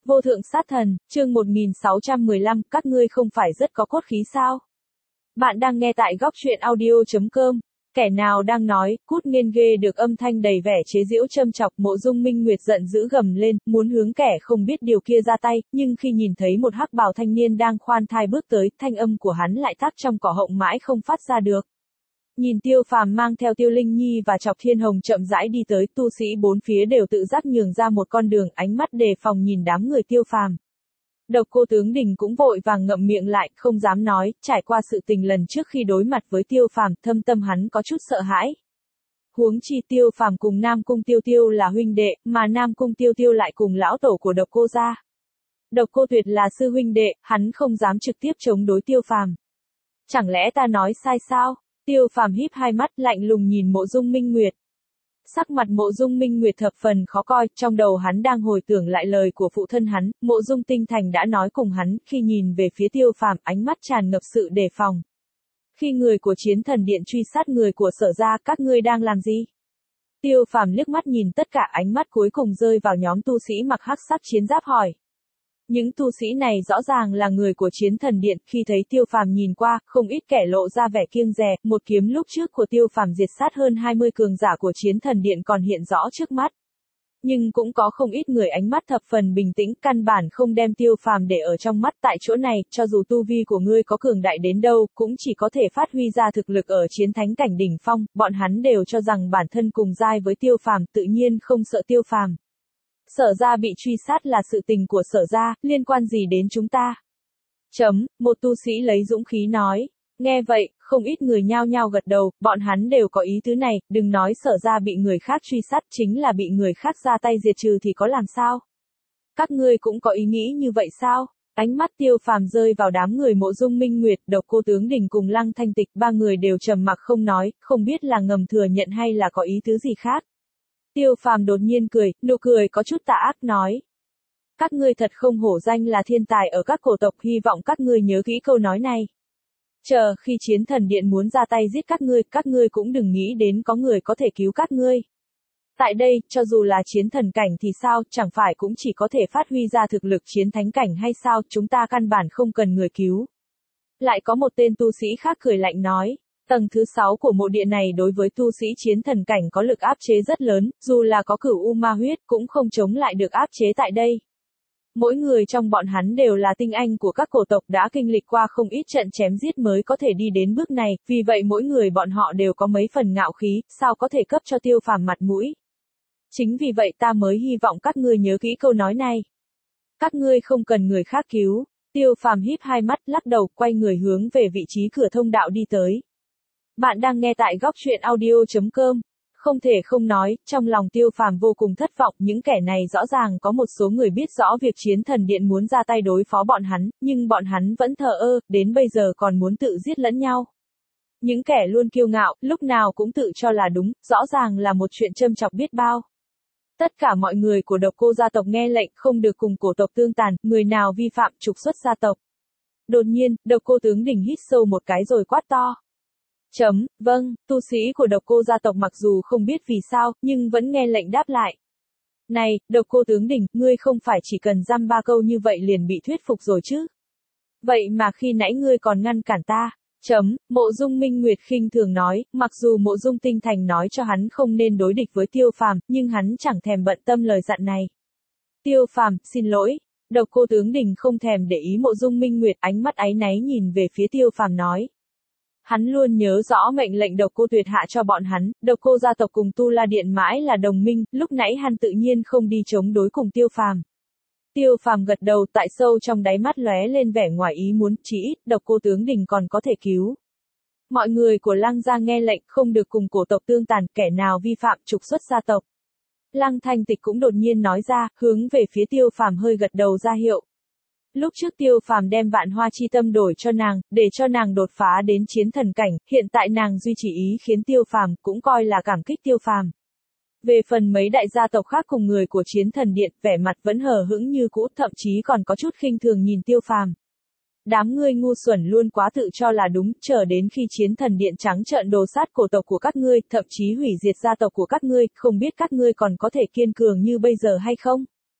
Vô thượng sát thần, chương 1615, các ngươi không phải rất có cốt khí sao? Bạn đang nghe tại góc truyện audio.com. Kẻ nào đang nói, cút nghênh ghê được âm thanh đầy vẻ chế giễu châm chọc, Mộ Dung Minh Nguyệt giận dữ gầm lên, muốn hướng kẻ không biết điều kia ra tay, nhưng khi nhìn thấy một hắc bào thanh niên đang khoan thai bước tới, thanh âm của hắn lại tắc trong cỏ họng mãi không phát ra được. Nhìn Tiêu Phàm mang theo Tiêu Linh Nhi và Chọc Thiên Hồng chậm rãi đi tới, tu sĩ bốn phía đều tự giác nhường ra một con đường, ánh mắt đề phòng nhìn đám người Tiêu Phàm. Độc Cô Tướng Đình cũng vội vàng ngậm miệng lại, không dám nói, trải qua sự tình lần trước khi đối mặt với Tiêu Phàm, thâm tâm hắn có chút sợ hãi. Huống chi Tiêu Phàm cùng Nam Cung Tiêu Tiêu là huynh đệ, mà Nam Cung Tiêu Tiêu lại cùng lão tổ của Độc Cô gia. Độc Cô Tuyệt là sư huynh đệ, hắn không dám trực tiếp chống đối Tiêu Phàm. Chẳng lẽ ta nói sai sao? Tiêu Phàm híp hai mắt lạnh lùng nhìn Mộ Dung Minh Nguyệt. Sắc mặt Mộ Dung Minh Nguyệt thập phần khó coi, trong đầu hắn đang hồi tưởng lại lời của phụ thân hắn, Mộ Dung Tinh Thành đã nói cùng hắn, khi nhìn về phía Tiêu Phàm, ánh mắt tràn ngập sự đề phòng. Khi người của Chiến Thần Điện truy sát người của Sở gia, các ngươi đang làm gì? Tiêu Phàm liếc mắt nhìn tất cả, ánh mắt cuối cùng rơi vào nhóm tu sĩ mặc hắc sắc chiến giáp hỏi. Những tu sĩ này rõ ràng là người của Chiến Thần Điện, khi thấy Tiêu Phàm nhìn qua, không ít kẻ lộ ra vẻ kiêng dè, một kiếm lúc trước của Tiêu Phàm diệt sát hơn 20 cường giả của Chiến Thần Điện còn hiện rõ trước mắt. Nhưng cũng có không ít người ánh mắt thập phần bình tĩnh, căn bản không đem Tiêu Phàm để ở trong mắt. Tại chỗ này, cho dù tu vi của ngươi có cường đại đến đâu, cũng chỉ có thể phát huy ra thực lực ở chiến thánh cảnh đỉnh phong, bọn hắn đều cho rằng bản thân cùng giai với Tiêu Phàm, tự nhiên không sợ Tiêu Phàm. Sở gia bị truy sát là sự tình của Sở gia, liên quan gì đến chúng ta? Một tu sĩ lấy dũng khí nói. Nghe vậy, không ít người nhao nhao gật đầu, bọn hắn đều có ý tứ này, đừng nói Sở gia bị người khác truy sát, chính là bị người khác ra tay diệt trừ thì có làm sao? Các ngươi cũng có ý nghĩ như vậy sao? Ánh mắt Tiêu Phàm rơi vào đám người Mộ Dung Minh Nguyệt, Độc Cô Tướng Đình cùng Lăng Thanh Tịch, ba người đều trầm mặc không nói, không biết là ngầm thừa nhận hay là có ý tứ gì khác. Tiêu Phàm đột nhiên cười, nụ cười có chút tà ác nói. Các ngươi thật không hổ danh là thiên tài ở các cổ tộc, hy vọng các ngươi nhớ kỹ câu nói này. Chờ khi Chiến Thần Điện muốn ra tay giết các ngươi cũng đừng nghĩ đến có người có thể cứu các ngươi. Tại đây, cho dù là chiến thần cảnh thì sao, chẳng phải cũng chỉ có thể phát huy ra thực lực chiến thánh cảnh hay sao, chúng ta căn bản không cần người cứu. Lại có một tên tu sĩ khác cười lạnh nói. Tầng thứ 6 của mộ điện này đối với tu sĩ chiến thần cảnh có lực áp chế rất lớn, dù là có Cửu U Ma huyết cũng không chống lại được áp chế tại đây. Mỗi người trong bọn hắn đều là tinh anh của các cổ tộc, đã kinh lịch qua không ít trận chém giết mới có thể đi đến bước này, vì vậy mỗi người bọn họ đều có mấy phần ngạo khí, sao có thể cấp cho Tiêu Phàm mặt mũi. Chính vì vậy ta mới hy vọng các ngươi nhớ kỹ câu nói này. Các ngươi không cần người khác cứu. Tiêu Phàm híp hai mắt, lắc đầu, quay người hướng về vị trí cửa thông đạo đi tới. Bạn đang nghe tại góc truyện audio.com. Không thể không nói, trong lòng Tiêu Phàm vô cùng thất vọng, những kẻ này rõ ràng có một số người biết rõ việc Chiến Thần Điện muốn ra tay đối phó bọn hắn, nhưng bọn hắn vẫn thờ ơ, đến bây giờ còn muốn tự giết lẫn nhau. Những kẻ luôn kiêu ngạo, lúc nào cũng tự cho là đúng, rõ ràng là một chuyện châm chọc biết bao. Tất cả mọi người của Độc Cô gia tộc nghe lệnh không được cùng cổ tộc tương tàn, người nào vi phạm trục xuất gia tộc. Đột nhiên, Độc Cô Tướng Đình hít sâu một cái rồi quát to. Vâng, tu sĩ của Độc Cô gia tộc mặc dù không biết vì sao, nhưng vẫn nghe lệnh đáp lại. Này, Độc Cô Tướng Đình, ngươi không phải chỉ cần dăm ba câu như vậy liền bị thuyết phục rồi chứ? Vậy mà khi nãy ngươi còn ngăn cản ta. Mộ Dung Minh Nguyệt khinh thường nói, mặc dù Mộ Dung Tinh Thành nói cho hắn không nên đối địch với Tiêu Phàm, nhưng hắn chẳng thèm bận tâm lời dặn này. Tiêu Phàm, xin lỗi. Độc Cô Tướng Đình không thèm để ý Mộ Dung Minh Nguyệt, ánh mắt áy náy nhìn về phía Tiêu Phàm nói. Hắn luôn nhớ rõ mệnh lệnh Độc Cô Tuyệt hạ cho bọn hắn, Độc Cô gia tộc cùng Tu La Điện mãi là đồng minh, lúc nãy hắn tự nhiên không đi chống đối cùng Tiêu Phàm. Tiêu Phàm gật đầu, tại sâu trong đáy mắt lóe lên vẻ ngoài ý muốn, chỉ ít Độc Cô Tướng Đình còn có thể cứu. Mọi người của Lăng gia nghe lệnh không được cùng cổ tộc tương tàn, kẻ nào vi phạm trục xuất gia tộc. Lăng Thanh Tịch cũng đột nhiên nói ra, hướng về phía Tiêu Phàm hơi gật đầu ra hiệu. Lúc trước Tiêu Phàm đem Vạn Hoa chi tâm đổi cho nàng, để cho nàng đột phá đến chiến thần cảnh, hiện tại nàng duy trì ý khiến Tiêu Phàm cũng coi là cảm kích Tiêu Phàm. Về phần mấy đại gia tộc khác cùng người của Chiến Thần Điện, vẻ mặt vẫn hờ hững như cũ, thậm chí còn có chút khinh thường nhìn Tiêu Phàm. Đám ngươi ngu xuẩn luôn quá tự cho là đúng, chờ đến khi Chiến Thần Điện trắng trợn đồ sát cổ tộc của các ngươi, thậm chí hủy diệt gia tộc của các ngươi, không biết các ngươi còn có thể kiên cường như bây giờ hay không?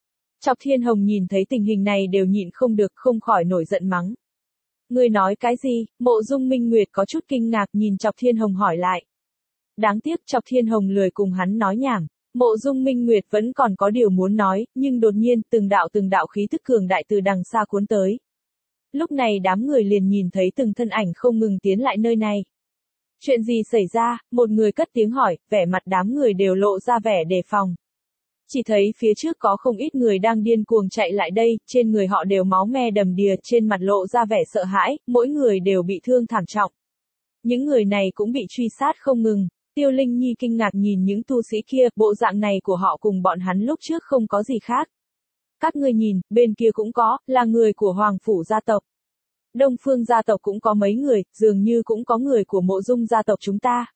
Chọc Thiên Hồng nhìn thấy tình hình này đều nhịn không được, không khỏi nổi giận mắng. Ngươi nói cái gì? Mộ Dung Minh Nguyệt có chút kinh ngạc nhìn Chọc Thiên Hồng hỏi lại. Đáng tiếc Chọc Thiên Hồng lười cùng hắn nói nhảm. Mộ Dung Minh Nguyệt vẫn còn có điều muốn nói, nhưng đột nhiên từng đạo khí tức cường đại từ đằng xa cuốn tới. Lúc này đám người liền nhìn thấy từng thân ảnh không ngừng tiến lại nơi này. Chuyện gì xảy ra? Một người cất tiếng hỏi, vẻ mặt đám người đều lộ ra vẻ đề phòng. Chỉ thấy phía trước có không ít người đang điên cuồng chạy lại đây, trên người họ đều máu me đầm đìa, trên mặt lộ ra vẻ sợ hãi, mỗi người đều bị thương thảm trọng. Những người này cũng bị truy sát không ngừng. Tiêu Linh Nhi kinh ngạc nhìn những tu sĩ kia, bộ dạng này của họ cùng bọn hắn lúc trước không có gì khác. Các ngươi nhìn, bên kia cũng có, là người của Hoàng Phủ gia tộc. Đông Phương gia tộc cũng có mấy người, dường như cũng có người của Mộ Dung gia tộc chúng ta.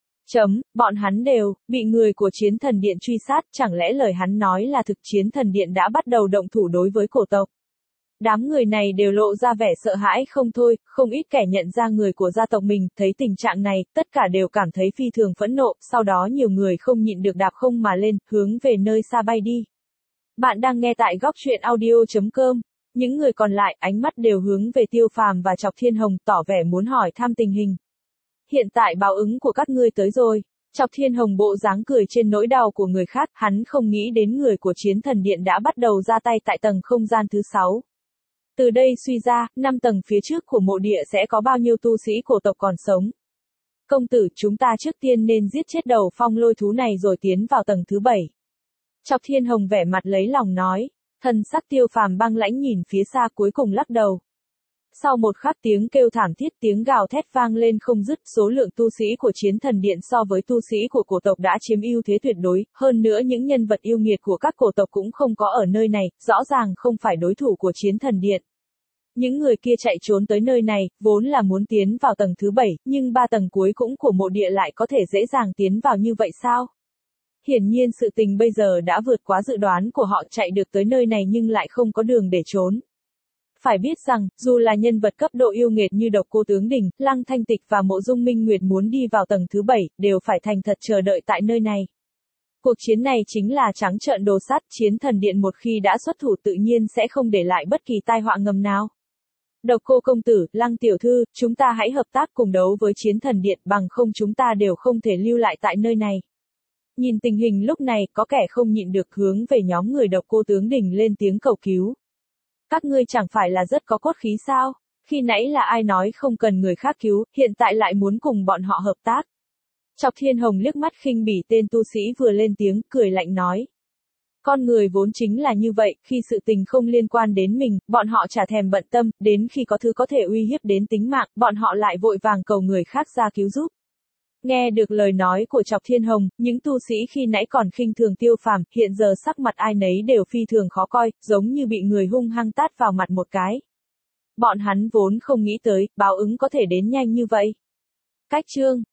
Bọn hắn đều, bị người của Chiến Thần Điện truy sát, chẳng lẽ lời hắn nói là thực Chiến Thần Điện đã bắt đầu động thủ đối với cổ tộc. Đám người này đều lộ ra vẻ sợ hãi không thôi, không ít kẻ nhận ra người của gia tộc mình, thấy tình trạng này, tất cả đều cảm thấy phi thường phẫn nộ, sau đó nhiều người không nhịn được đạp không mà lên, hướng về nơi xa bay đi. Bạn đang nghe tại góc truyện audio.com. Những người còn lại, ánh mắt đều hướng về Tiêu Phàm và Chọc Thiên Hồng, tỏ vẻ muốn hỏi thăm tình hình. Hiện tại báo ứng của các ngươi tới rồi. Chọc Thiên Hồng bộ dáng cười trên nỗi đau của người khác, hắn không nghĩ đến người của Chiến Thần Điện đã bắt đầu ra tay tại tầng không gian thứ 6. Từ đây suy ra, 5 tầng phía trước của mộ địa sẽ có bao nhiêu tu sĩ cổ tộc còn sống. Công tử, chúng ta trước tiên nên giết chết đầu phong lôi thú này rồi tiến vào tầng thứ 7. Chọc Thiên Hồng vẻ mặt lấy lòng nói, thần sắc Tiêu Phàm băng lãnh nhìn phía xa cuối cùng lắc đầu. Sau một khắc tiếng kêu thảm thiết, tiếng gào thét vang lên không dứt, số lượng tu sĩ của Chiến Thần Điện so với tu sĩ của cổ tộc đã chiếm ưu thế tuyệt đối, hơn nữa những nhân vật yêu nghiệt của các cổ tộc cũng không có ở nơi này, rõ ràng không phải đối thủ của Chiến Thần Điện. Những người kia chạy trốn tới nơi này, vốn là muốn tiến vào tầng thứ 7, nhưng 3 tầng cuối cũng của mộ địa lại có thể dễ dàng tiến vào như vậy sao? Hiển nhiên sự tình bây giờ đã vượt quá dự đoán của họ, chạy được tới nơi này nhưng lại không có đường để trốn. Phải biết rằng, dù là nhân vật cấp độ yêu nghiệt như Độc Cô Tướng Đình, Lăng Thanh Tịch và Mộ Dung Minh Nguyệt muốn đi vào tầng thứ 7, đều phải thành thật chờ đợi tại nơi này. Cuộc chiến này chính là trắng trợn đồ sắt, Chiến Thần Điện một khi đã xuất thủ tự nhiên sẽ không để lại bất kỳ tai họa ngầm nào. Độc Cô công tử, Lăng tiểu thư, chúng ta hãy hợp tác cùng đấu với Chiến Thần Điện, bằng không chúng ta đều không thể lưu lại tại nơi này. Nhìn tình hình lúc này, có kẻ không nhịn được hướng về nhóm người Độc Cô Tướng Đình lên tiếng cầu cứu. Các ngươi chẳng phải là rất có cốt khí sao? Khi nãy là ai nói không cần người khác cứu, hiện tại lại muốn cùng bọn họ hợp tác. Chọc Thiên Hồng liếc mắt khinh bỉ tên tu sĩ vừa lên tiếng, cười lạnh nói. Con người vốn chính là như vậy, khi sự tình không liên quan đến mình, bọn họ chả thèm bận tâm, đến khi có thứ có thể uy hiếp đến tính mạng, bọn họ lại vội vàng cầu người khác ra cứu giúp. Nghe được lời nói của Chọc Thiên Hồng, những tu sĩ khi nãy còn khinh thường Tiêu Phàm, hiện giờ sắc mặt ai nấy đều phi thường khó coi, giống như bị người hung hăng tát vào mặt một cái. Bọn hắn vốn không nghĩ tới, báo ứng có thể đến nhanh như vậy. Cách chương